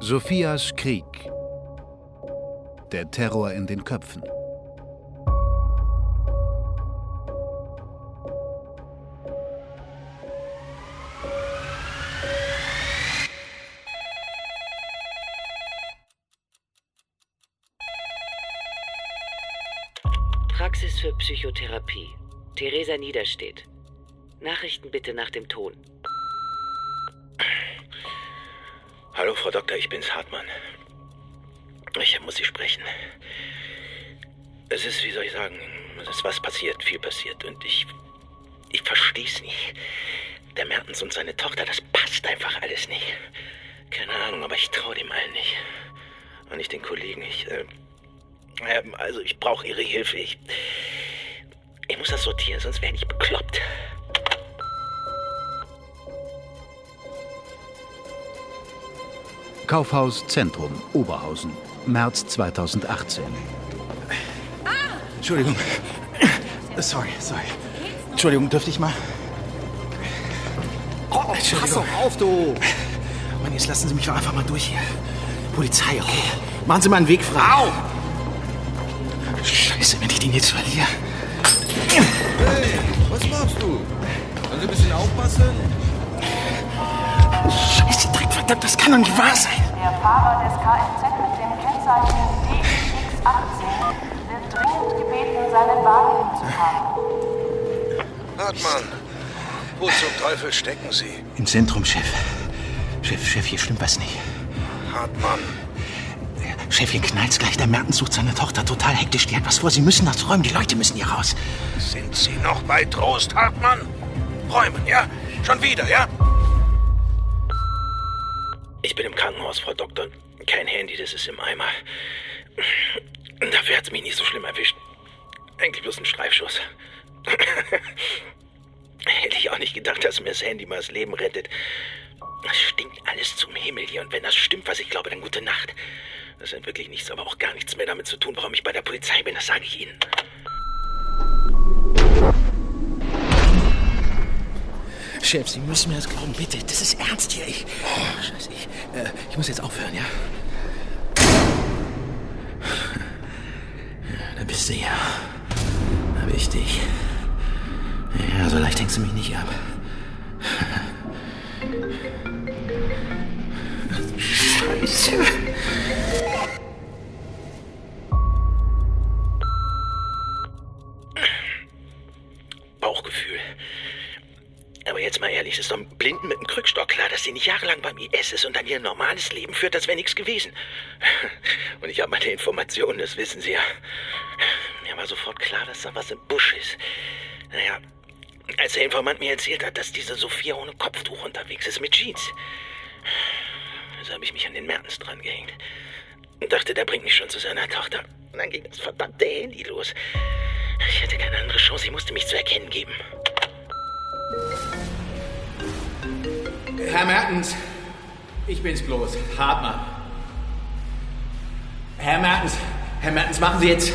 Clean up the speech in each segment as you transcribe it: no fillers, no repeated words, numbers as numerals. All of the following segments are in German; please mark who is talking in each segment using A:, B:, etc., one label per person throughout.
A: Sophias Krieg. Der Terror in den Köpfen.
B: Praxis für Psychotherapie. Theresa Niederstedt. Nachrichten bitte nach dem Ton.
C: Hallo, Frau Doktor, ich bin's, Hartmann. Ich muss Sie sprechen. Es ist, wie soll ich sagen, es ist was passiert, viel passiert. Und ich versteh's nicht. Der Mertens und seine Tochter, das passt einfach alles nicht. Keine Ahnung, aber ich traue dem allen nicht. Und nicht den Kollegen. Also ich brauche Ihre Hilfe. Ich muss das sortieren, sonst werde ich bekloppt.
A: Kaufhaus Zentrum, Oberhausen, März 2018.
D: Entschuldigung. Sorry. Entschuldigung, dürfte ich mal?
E: Oh, pass doch auf, du!
D: Mann, jetzt lassen Sie mich doch einfach mal durch hier. Polizei, okay? Machen Sie mal einen Weg frei.
E: Au!
D: Scheiße, wenn ich den jetzt verliere.
E: Hey, was machst du? Kannst du ein bisschen aufpassen?
D: Scheiße, Dreck, verdammt, das kann doch nicht wahr sein.
F: Der Fahrer des Kfz mit dem Kennzeichen DX18 wird dringend gebeten, seinen Wagen hinzufahren.
E: Hartmann, wo zum Teufel stecken Sie?
D: Im Zentrum, Chef. Chef, hier stimmt was nicht.
E: Hartmann.
D: Chef, hier knallt's gleich. Der Mertens sucht seine Tochter total hektisch. Die hat was vor. Sie müssen das räumen. Die Leute müssen hier raus.
E: Sind Sie noch bei Trost, Hartmann? Räumen, ja? Schon wieder, ja?
C: Ich bin im Krankenhaus, Frau Doktor. Kein Handy, das ist im Eimer. Dafür hat's mich nicht so schlimm erwischt. Eigentlich bloß ein Streifschuss. Hätte ich auch nicht gedacht, dass mir das Handy mal das Leben rettet. Es stinkt alles zum Himmel hier. Und wenn das stimmt, was ich glaube, dann gute Nacht. Das hat wirklich nichts, aber auch gar nichts mehr damit zu tun, warum ich bei der Polizei bin. Das sage ich Ihnen.
D: Chef, Sie müssen mir das glauben, bitte. Das ist ernst hier. Scheiße, ich muss jetzt aufhören, ja? Da bist du ja. Da bin ich dich. Ja, so leicht hängst du mich nicht ab. Scheiße.
C: Bauchgefühl. Aber jetzt mal ehrlich, es ist doch einem Blinden mit dem Krückstock klar, dass sie nicht jahrelang beim IS ist und dann ihr normales Leben führt, als wäre nichts gewesen. Und ich habe meine Informationen, das wissen Sie ja. Mir war sofort klar, dass da was im Busch ist. Naja, als der Informant mir erzählt hat, dass diese Sophia ohne Kopftuch unterwegs ist mit Jeans. Also habe ich mich an den Mertens dran gehängt. Und dachte, der bringt mich schon zu seiner Tochter. Und dann ging das verdammte Handy los. Ich hatte keine andere Chance, ich musste mich zu erkennen geben.
G: Herr Mertens, ich bin's bloß, Hartmann. Herr Mertens, machen Sie jetzt...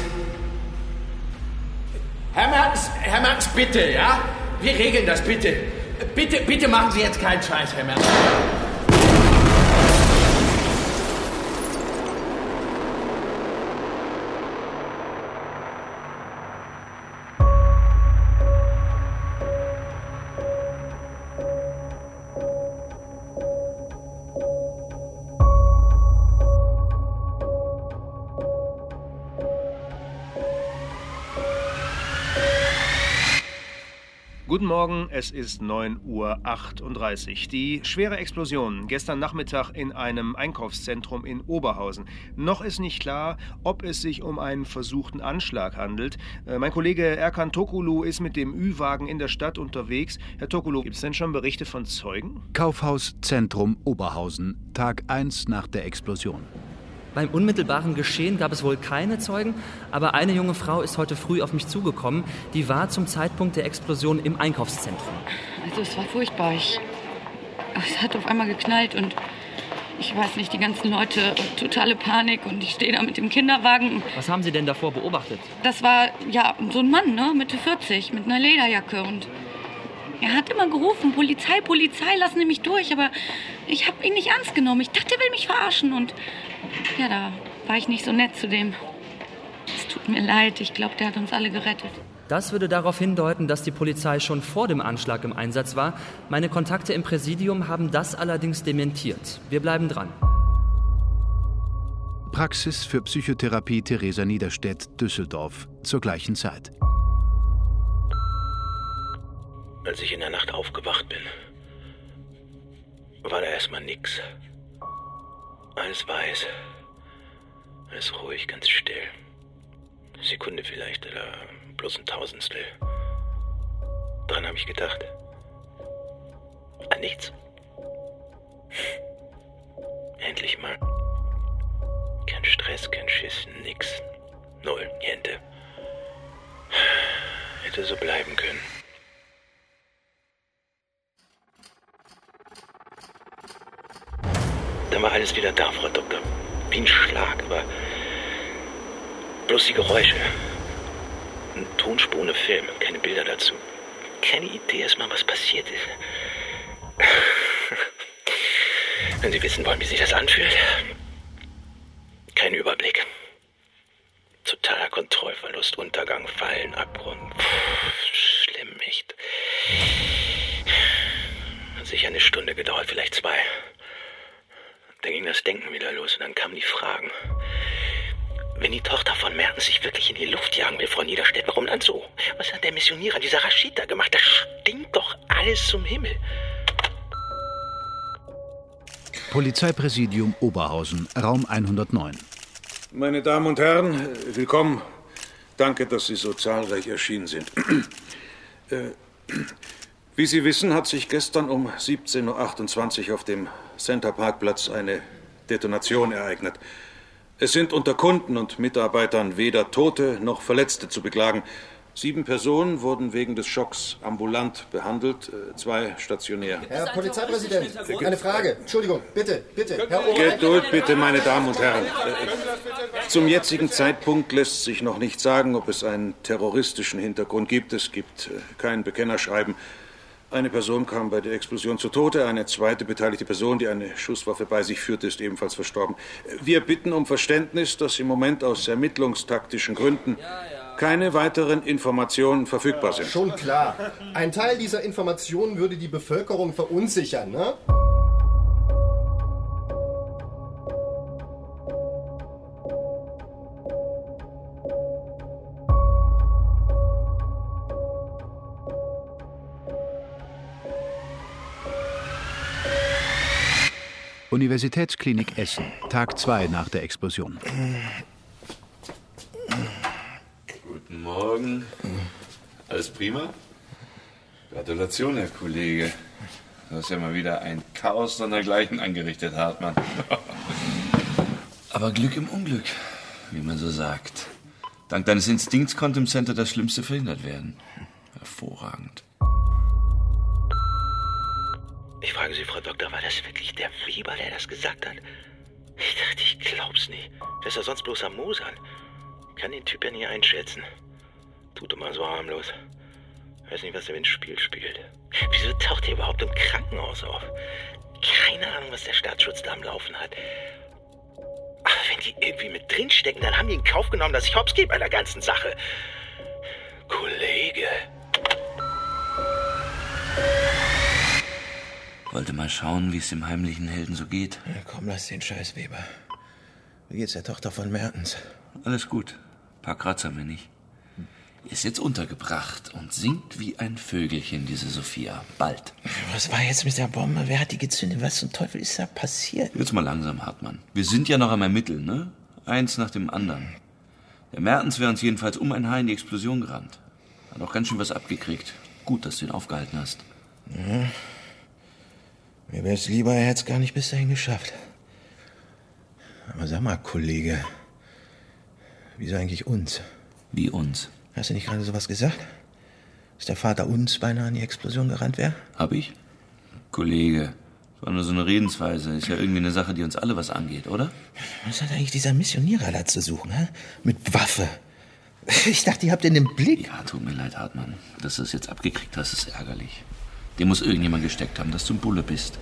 G: Herr Mertens, bitte, ja? Wir regeln das, bitte. Bitte machen Sie jetzt keinen Scheiß, Herr Mertens.
H: Guten Morgen, es ist 9:38 Uhr. Die schwere Explosion gestern Nachmittag in einem Einkaufszentrum in Oberhausen. Noch ist nicht klar, ob es sich um einen versuchten Anschlag handelt. Mein Kollege Erkan Tokulu ist mit dem Ü-Wagen in der Stadt unterwegs. Herr Tokulu, gibt es denn schon Berichte von Zeugen?
A: Kaufhaus Zentrum, Oberhausen, Tag 1 nach der Explosion.
I: Beim unmittelbaren Geschehen gab es wohl keine Zeugen, aber eine junge Frau ist heute früh auf mich zugekommen. Die war zum Zeitpunkt der Explosion im Einkaufszentrum.
J: Also es war furchtbar. Es hat auf einmal geknallt und ich weiß nicht, die ganzen Leute, totale Panik und ich stehe da mit dem Kinderwagen.
I: Was haben Sie denn davor beobachtet?
J: Das war ja so ein Mann, ne, Mitte 40, mit einer Lederjacke und Er hat immer gerufen, Polizei, Polizei, lassen Sie mich durch. Aber ich habe ihn nicht ernst genommen. Ich dachte, er will mich verarschen. Und ja, da war ich nicht so nett zu dem. Es tut mir leid. Ich glaube, der hat uns alle gerettet.
I: Das würde darauf hindeuten, dass die Polizei schon vor dem Anschlag im Einsatz war. Meine Kontakte im Präsidium haben das allerdings dementiert. Wir bleiben dran.
A: Praxis für Psychotherapie Theresa Niederstedt, Düsseldorf, zur gleichen Zeit.
C: Als ich in der Nacht aufgewacht bin, war da erstmal nix. Alles weiß. Alles ruhig, ganz still. Eine Sekunde vielleicht oder bloß ein Tausendstel. Dran habe ich gedacht. An nichts. Endlich mal. Kein Stress, kein Schiss, nix. Null, niente. Hätte so bleiben können. Dann war alles wieder da, Frau Doktor. Wie ein Schlag, aber bloß die Geräusche. Eine Tonspur ohne Film, keine Bilder dazu. Keine Idee erstmal, was passiert ist. Wenn Sie wissen wollen, wie sich das anfühlt. Kein Überblick. Totaler Kontrollverlust, Untergang, Fallen, Abgrund. Schlimm, echt. Hat sicher eine Stunde gedauert, vielleicht 2. Dann ging das Denken wieder los und dann kamen die Fragen. Wenn die Tochter von Mertens sich wirklich in die Luft jagen will, Frau Niederstedt, warum dann so? Was hat der Missionierer, dieser Rashid, da gemacht? Das stinkt doch alles zum Himmel.
A: Polizeipräsidium Oberhausen, Raum 109.
E: Meine Damen und Herren, willkommen. Danke, dass Sie so zahlreich erschienen sind. Wie Sie wissen, hat sich gestern um 17.28 Uhr auf dem Center-Parkplatz eine Detonation ereignet. Es sind unter Kunden und Mitarbeitern weder Tote noch Verletzte zu beklagen. 7 Personen wurden wegen des Schocks ambulant behandelt, 2 stationär.
K: Herr Polizeipräsident, eine Frage. Entschuldigung, bitte, Herr Ober...
E: Geduld bitte, meine Damen und Herren. Zum jetzigen Zeitpunkt lässt sich noch nicht sagen, ob es einen terroristischen Hintergrund gibt. Es gibt kein Bekennerschreiben. Eine Person kam bei der Explosion zu Tode. Eine zweite beteiligte Person, die eine Schusswaffe bei sich führte, ist ebenfalls verstorben. Wir bitten um Verständnis, dass im Moment aus ermittlungstaktischen Gründen keine weiteren Informationen verfügbar sind.
K: Schon klar. Ein Teil dieser Informationen würde die Bevölkerung verunsichern, ne?
A: Universitätsklinik Essen, Tag 2 nach der Explosion.
L: Guten Morgen. Alles prima? Gratulation, Herr Kollege. Du hast ja mal wieder ein Chaos sondergleichen angerichtet, Hartmann. Aber Glück im Unglück, wie man so sagt. Dank deines Instinkts konnte im Center das Schlimmste verhindert werden. Hervorragend.
C: Ich frage Sie, Frau Doktor, war das wirklich der Weber, der das gesagt hat? Ich dachte, ich glaub's nicht. Der ist ja sonst bloß am Mosern. Kann den Typ ja nie einschätzen. Tut immer so harmlos. Weiß nicht, was er ins Spiel spielt. Wieso taucht er überhaupt im Krankenhaus auf? Keine Ahnung, was der Staatsschutz da am Laufen hat. Aber wenn die irgendwie mit drinstecken, dann haben die in Kauf genommen, dass ich hops gehe bei der ganzen Sache. Kollege.
L: Wollte mal schauen, wie es dem heimlichen Helden so geht.
D: Ja, komm, lass den Scheiß, Weber. Wie geht's der Tochter von Mertens?
L: Alles gut. Ein paar Kratzer mehr nicht. Ist jetzt untergebracht und singt wie ein Vögelchen, diese Sophia. Bald.
D: Was war jetzt mit der Bombe? Wer hat die gezündet? Was zum Teufel ist da passiert?
L: Jetzt mal langsam, Hartmann. Wir sind ja noch am Ermitteln, ne? Eins nach dem anderen. Der Mertens wäre uns jedenfalls um ein Haar in die Explosion gerannt. Hat auch ganz schön was abgekriegt. Gut, dass du ihn aufgehalten hast.
D: Ja. Mir wäre es lieber, er hätte es gar nicht bis dahin geschafft. Aber sag mal, Kollege, wieso eigentlich uns?
L: Wie uns?
D: Hast du nicht gerade sowas gesagt? Dass der Vater uns beinahe in die Explosion gerannt wäre?
L: Hab ich? Kollege, das war nur so eine Redensweise. Ist ja irgendwie eine Sache, die uns alle was angeht, oder?
D: Was hat eigentlich dieser Missionierer da zu suchen, hä? Mit Waffe. Ich dachte, ihr habt ihn im Blick.
L: Ja, tut mir leid, Hartmann. Dass du es jetzt abgekriegt hast, ist ärgerlich. Den muss irgendjemand gesteckt haben, dass du ein Bulle bist.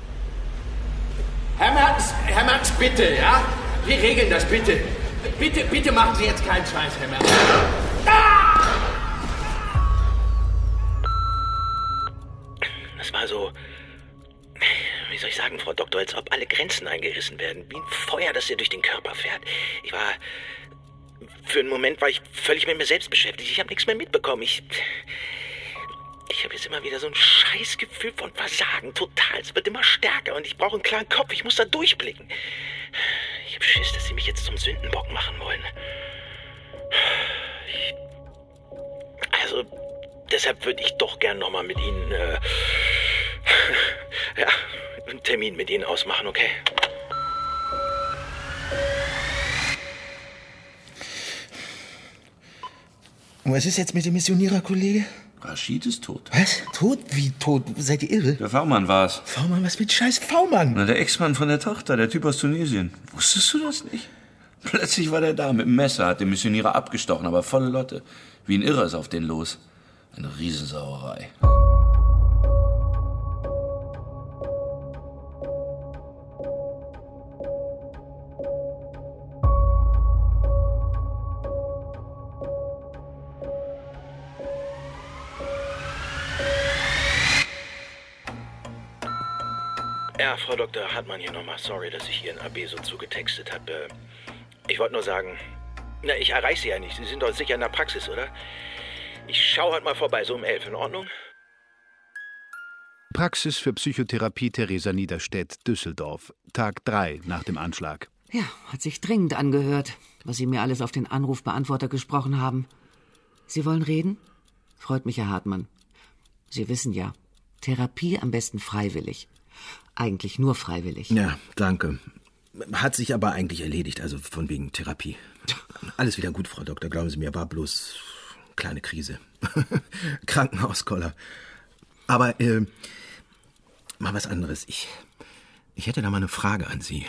G: Herr Mertens, bitte, ja? Wir regeln das, bitte. Bitte machen Sie jetzt keinen Scheiß, Herr Mertens.
C: Das war so, wie soll ich sagen, Frau Doktor, als ob alle Grenzen eingerissen werden. Wie ein Feuer, das ihr durch den Körper fährt. Für einen Moment war ich völlig mit mir selbst beschäftigt. Ich habe nichts mehr mitbekommen. Ich habe jetzt immer wieder so ein Scheißgefühl von Versagen. Total. Es wird immer stärker und ich brauche einen klaren Kopf. Ich muss da durchblicken. Ich habe Schiss, dass sie mich jetzt zum Sündenbock machen wollen. Also, deshalb würde ich doch gern nochmal mit Ihnen, einen Termin mit Ihnen ausmachen, okay?
D: Und was ist jetzt mit dem Missioniererkollege?
L: Rashid ist tot.
D: Was? Tot? Wie tot? Seid ihr irre?
L: Der V-Mann war's.
D: V-Mann? Was mit scheiß V-Mann?
L: Na, der Ex-Mann von der Tochter, der Typ aus Tunesien. Wusstest du das nicht? Plötzlich war der da mit dem Messer, hat den Missionierer abgestochen, aber volle Lotte. Wie ein Irrer ist auf den los. Eine Riesensauerei.
C: Ja, Frau Dr. Hartmann hier nochmal. Sorry, dass ich Ihren AB so zugetextet habe. Ich wollte nur sagen, ich erreiche Sie ja nicht. Sie sind doch sicher in der Praxis, oder? Ich schaue heute mal vorbei, so um 11. In Ordnung?
A: Praxis für Psychotherapie Theresa Niederstedt, Düsseldorf. Tag 3 nach dem Anschlag.
M: Ja, hat sich dringend angehört, was Sie mir alles auf den Anrufbeantworter gesprochen haben. Sie wollen reden? Freut mich, Herr Hartmann. Sie wissen ja, Therapie am besten freiwillig. Eigentlich nur freiwillig.
D: Ja, danke. Hat sich aber eigentlich erledigt, also von wegen Therapie. Alles wieder gut, Frau Doktor, glauben Sie mir, war bloß kleine Krise. Krankenhauskoller. Aber, mal was anderes. Ich hätte da mal eine Frage an Sie.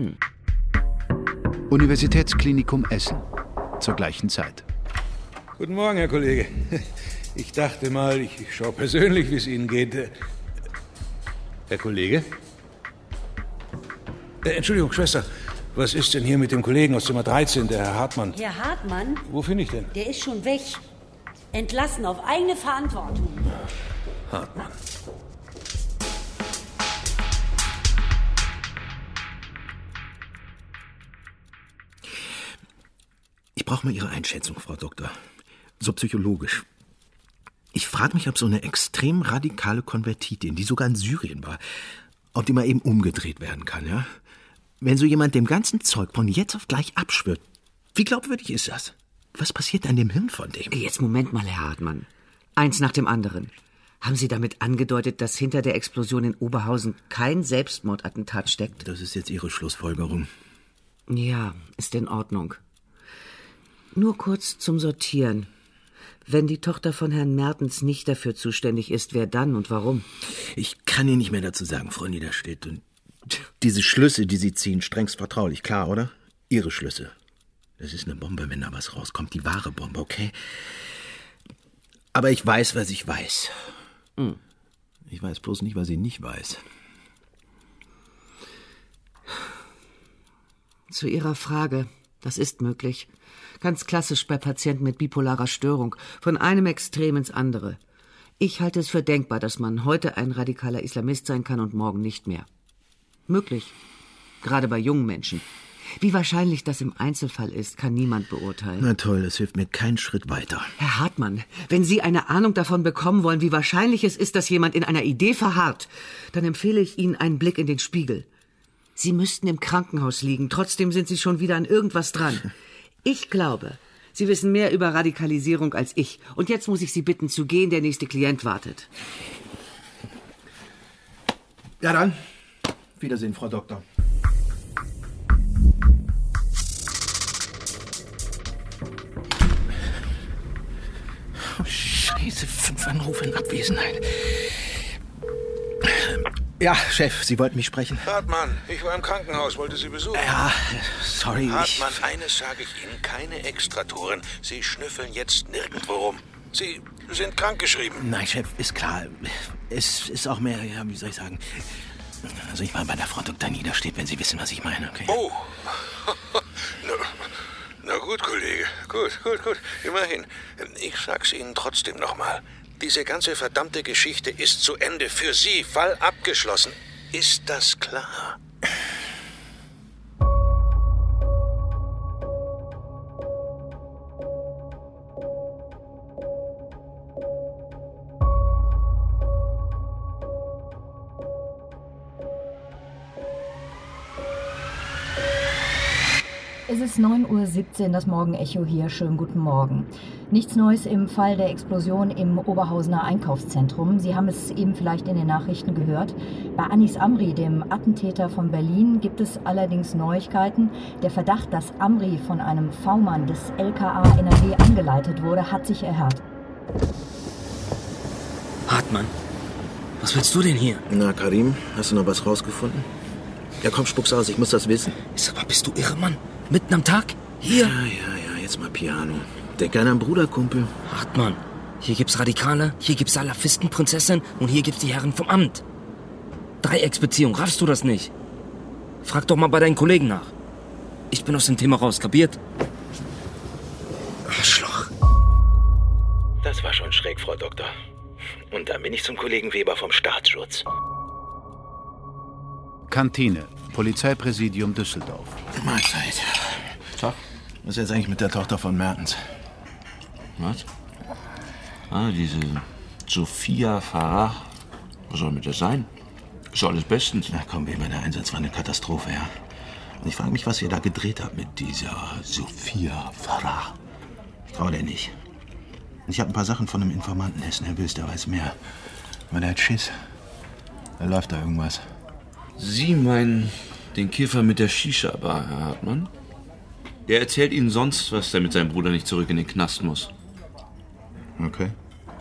A: Universitätsklinikum Essen. Zur gleichen Zeit.
E: Guten Morgen, Herr Kollege. Ich dachte mal, ich schaue persönlich, wie es Ihnen geht. Herr Kollege? Entschuldigung, Schwester. Was ist denn hier mit dem Kollegen aus Zimmer 13, der Herr Hartmann?
N: Herr Hartmann?
E: Wo finde ich denn?
N: Der ist schon weg. Entlassen auf eigene Verantwortung.
E: Hartmann.
D: Ich brauche mal Ihre Einschätzung, Frau Doktor. So psychologisch. Ich frage mich, ob so eine extrem radikale Konvertitin, die sogar in Syrien war, ob die mal eben umgedreht werden kann, ja? Wenn so jemand dem ganzen Zeug von jetzt auf gleich abschwört, wie glaubwürdig ist das? Was passiert an dem Hirn von dem?
M: Jetzt Moment mal, Herr Hartmann. Eins nach dem anderen. Haben Sie damit angedeutet, dass hinter der Explosion in Oberhausen kein Selbstmordattentat steckt?
D: Das ist jetzt Ihre Schlussfolgerung.
M: Ja, ist in Ordnung. Nur kurz zum Sortieren. Wenn die Tochter von Herrn Mertens nicht dafür zuständig ist, wer dann und warum?
D: Ich kann Ihnen nicht mehr dazu sagen, Frau Niederstedt. Und diese Schlüsse, die Sie ziehen, strengst vertraulich, klar, oder? Ihre Schlüsse. Das ist eine Bombe, wenn da was rauskommt. Die wahre Bombe, okay? Aber ich weiß, was ich weiß. Ich weiß bloß nicht, was ich nicht weiß.
M: Zu Ihrer Frage. Das ist möglich. Ganz klassisch bei Patienten mit bipolarer Störung. Von einem Extrem ins andere. Ich halte es für denkbar, dass man heute ein radikaler Islamist sein kann und morgen nicht mehr. Möglich. Gerade bei jungen Menschen. Wie wahrscheinlich das im Einzelfall ist, kann niemand beurteilen.
D: Na toll, das hilft mir keinen Schritt weiter.
M: Herr Hartmann, wenn Sie eine Ahnung davon bekommen wollen, wie wahrscheinlich es ist, dass jemand in einer Idee verharrt, dann empfehle ich Ihnen einen Blick in den Spiegel. Sie müssten im Krankenhaus liegen, trotzdem sind Sie schon wieder an irgendwas dran. Ich glaube, Sie wissen mehr über Radikalisierung als ich. Und jetzt muss ich Sie bitten zu gehen, der nächste Klient wartet.
D: Ja dann, Wiedersehen, Frau Doktor. Oh, Scheiße, 5 Anrufe in Abwesenheit. Ja, Chef, Sie wollten mich sprechen.
E: Hartmann, ich war im Krankenhaus, wollte Sie besuchen.
D: Ja, sorry.
E: Hartmann, eines sage ich Ihnen, keine Extratouren. Sie schnüffeln jetzt nirgendwo rum. Sie sind krankgeschrieben.
D: Nein, Chef, ist klar. Es ist auch mehr, ja, wie soll ich sagen... Also ich war bei der Frau Dr. Niederstedt, wenn Sie wissen, was ich meine, okay?
E: Oh. Na gut, Kollege. Gut. Immerhin. Ich sag's Ihnen trotzdem nochmal. Diese ganze verdammte Geschichte ist zu Ende. Für Sie. Fall abgeschlossen. Ist das klar?
O: Es ist 9:17 Uhr, das Morgenecho hier. Schönen guten Morgen. Nichts Neues im Fall der Explosion im Oberhausener Einkaufszentrum. Sie haben es eben vielleicht in den Nachrichten gehört. Bei Anis Amri, dem Attentäter von Berlin, gibt es allerdings Neuigkeiten. Der Verdacht, dass Amri von einem V-Mann des LKA NRW angeleitet wurde, hat sich erhärtet.
P: Hartmann, was willst du denn hier?
D: Na, Karim, hast du noch was rausgefunden? Ja, komm, spuck's aus, ich muss das wissen.
P: Sag mal, bist du irre, Mann? Mitten am Tag? Hier?
D: Ja, jetzt mal Piano. Denk an einen Bruderkumpel.
P: Hartmann, hier gibt's Radikale, hier gibt's Salafistenprinzessin und hier gibt's die Herren vom Amt. Dreiecksbeziehung, raffst du das nicht? Frag doch mal bei deinen Kollegen nach. Ich bin aus dem Thema raus, kapiert? Arschloch.
C: Das war schon schräg, Frau Doktor. Und dann bin ich zum Kollegen Weber vom Staatsschutz.
A: Kantine, Polizeipräsidium Düsseldorf.
D: Mahlzeit.
L: Tag.
D: Was ist jetzt eigentlich mit der Tochter von Mertens?
L: Was? Diese Sophia Farah. Was soll mit der sein? Ist alles bestens.
D: Na komm, Weber, der Einsatz war eine Katastrophe, ja. Und ich frage mich, was ihr da gedreht habt mit dieser Sophia Farah. Ich traue dir nicht. Und ich habe ein paar Sachen von einem Informanten, Hessen, Herr Bös, der weiß mehr. Aber der hat Schiss. Da läuft da irgendwas.
L: Sie meinen den Kiffer mit der Shisha-Bar, Herr Hartmann? Der erzählt Ihnen sonst was, damit sein Bruder nicht zurück in den Knast muss.
D: Okay.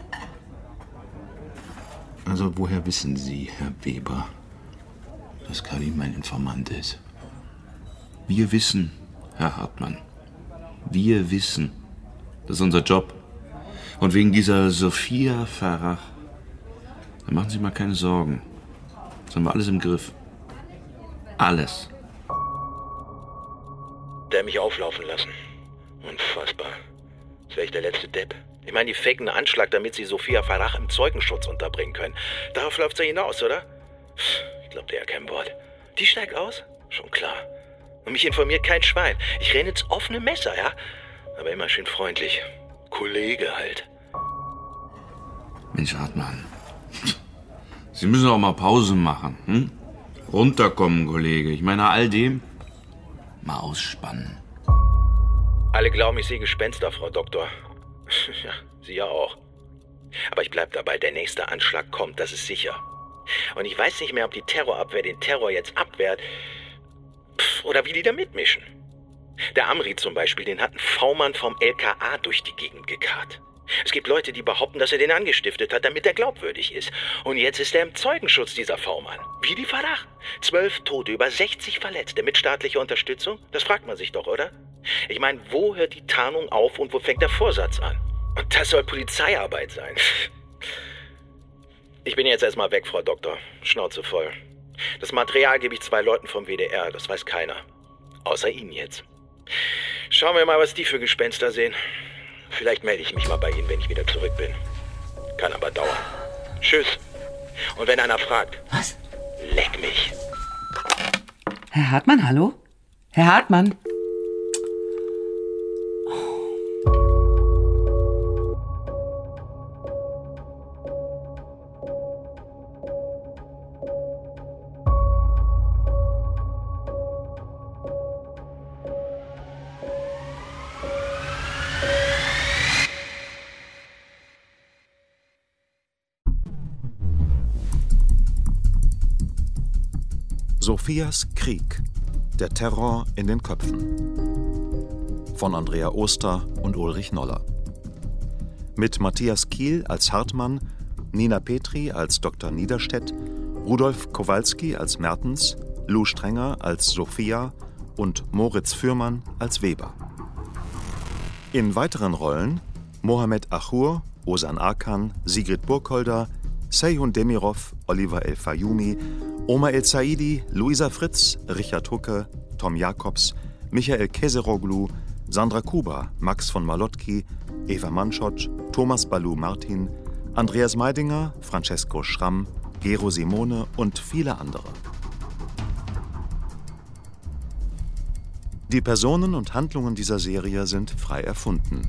D: Also woher wissen Sie, Herr Weber, dass Karim mein Informant ist?
L: Wir wissen, Herr Hartmann. Wir wissen. Das ist unser Job. Und wegen dieser Sophia Farah, da machen Sie mal keine Sorgen. Das haben wir alles im Griff. Alles.
C: Der hat mich auflaufen lassen. Unfassbar. Das wäre ich der letzte Depp. Ich meine, die faken einen Anschlag, damit sie Sophia Farah im Zeugenschutz unterbringen können. Darauf läuft's ja hinaus, oder? Ich glaub dir ja kein Wort. Die steigt aus? Schon klar. Und mich informiert kein Schwein. Ich renne ins offene Messer, ja? Aber immer schön freundlich. Kollege halt.
L: Mensch, Hartmann. Sie müssen auch mal Pause machen, hm? Runterkommen, Kollege. Ich meine, all dem mal ausspannen.
C: Alle glauben, ich sehe Gespenster, Frau Doktor. Ja, Sie ja auch. Aber ich bleib dabei, der nächste Anschlag kommt, das ist sicher. Und ich weiß nicht mehr, ob die Terrorabwehr den Terror jetzt abwehrt oder wie die da mitmischen. Der Amri zum Beispiel, den hat ein V-Mann vom LKA durch die Gegend gekarrt. Es gibt Leute, die behaupten, dass er den angestiftet hat, damit er glaubwürdig ist. Und jetzt ist er im Zeugenschutz, dieser V-Mann. Wie die Verdacht. 12 Tote, über 60 Verletzte mit staatlicher Unterstützung? Das fragt man sich doch, oder? Ich meine, wo hört die Tarnung auf und wo fängt der Vorsatz an? Und das soll Polizeiarbeit sein. Ich bin jetzt erstmal weg, Frau Doktor. Schnauze voll. Das Material gebe ich 2 Leuten vom WDR, das weiß keiner. Außer Ihnen jetzt. Schauen wir mal, was die für Gespenster sehen. Vielleicht melde ich mich mal bei Ihnen, wenn ich wieder zurück bin. Kann aber dauern. Tschüss. Und wenn einer fragt...
M: Was?
C: Leck mich.
M: Herr Hartmann, hallo? Herr Hartmann?
Q: Sophias Krieg. Der Terror in den Köpfen. Von Andrea Oster und Ulrich Noller. Mit Matthias Kiel als Hartmann, Nina Petri als Dr. Niederstedt, Rudolf Kowalski als Mertens, Lou Strenger als Sophia und Moritz Fürmann als Weber. In weiteren Rollen Mohamed Achur, Ozan Akan, Sigrid Burkholder, Seyhun Demirov, Oliver El-Fayumi, Omar El-Saidi, Luisa Fritz, Richard Hucke, Tom Jacobs, Michael Keseroglu, Sandra Kuba, Max von Malotki, Eva Manschotsch, Thomas Balu Martin, Andreas Meidinger, Francesco Schramm, Gero Simone und viele andere. Die Personen und Handlungen dieser Serie sind frei erfunden.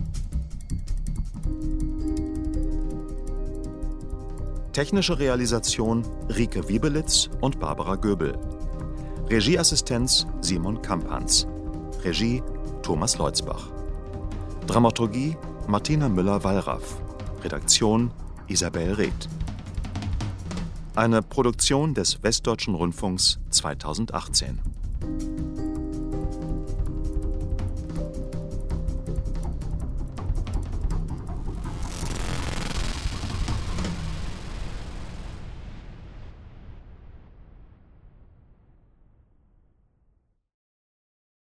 Q: Technische Realisation Rike Wiebelitz und Barbara Göbel. Regieassistenz Simon Kamphans. Regie Thomas Leutzbach. Dramaturgie Martina Müller-Wallraff. Redaktion Isabel Reth. Eine Produktion des Westdeutschen Rundfunks 2018.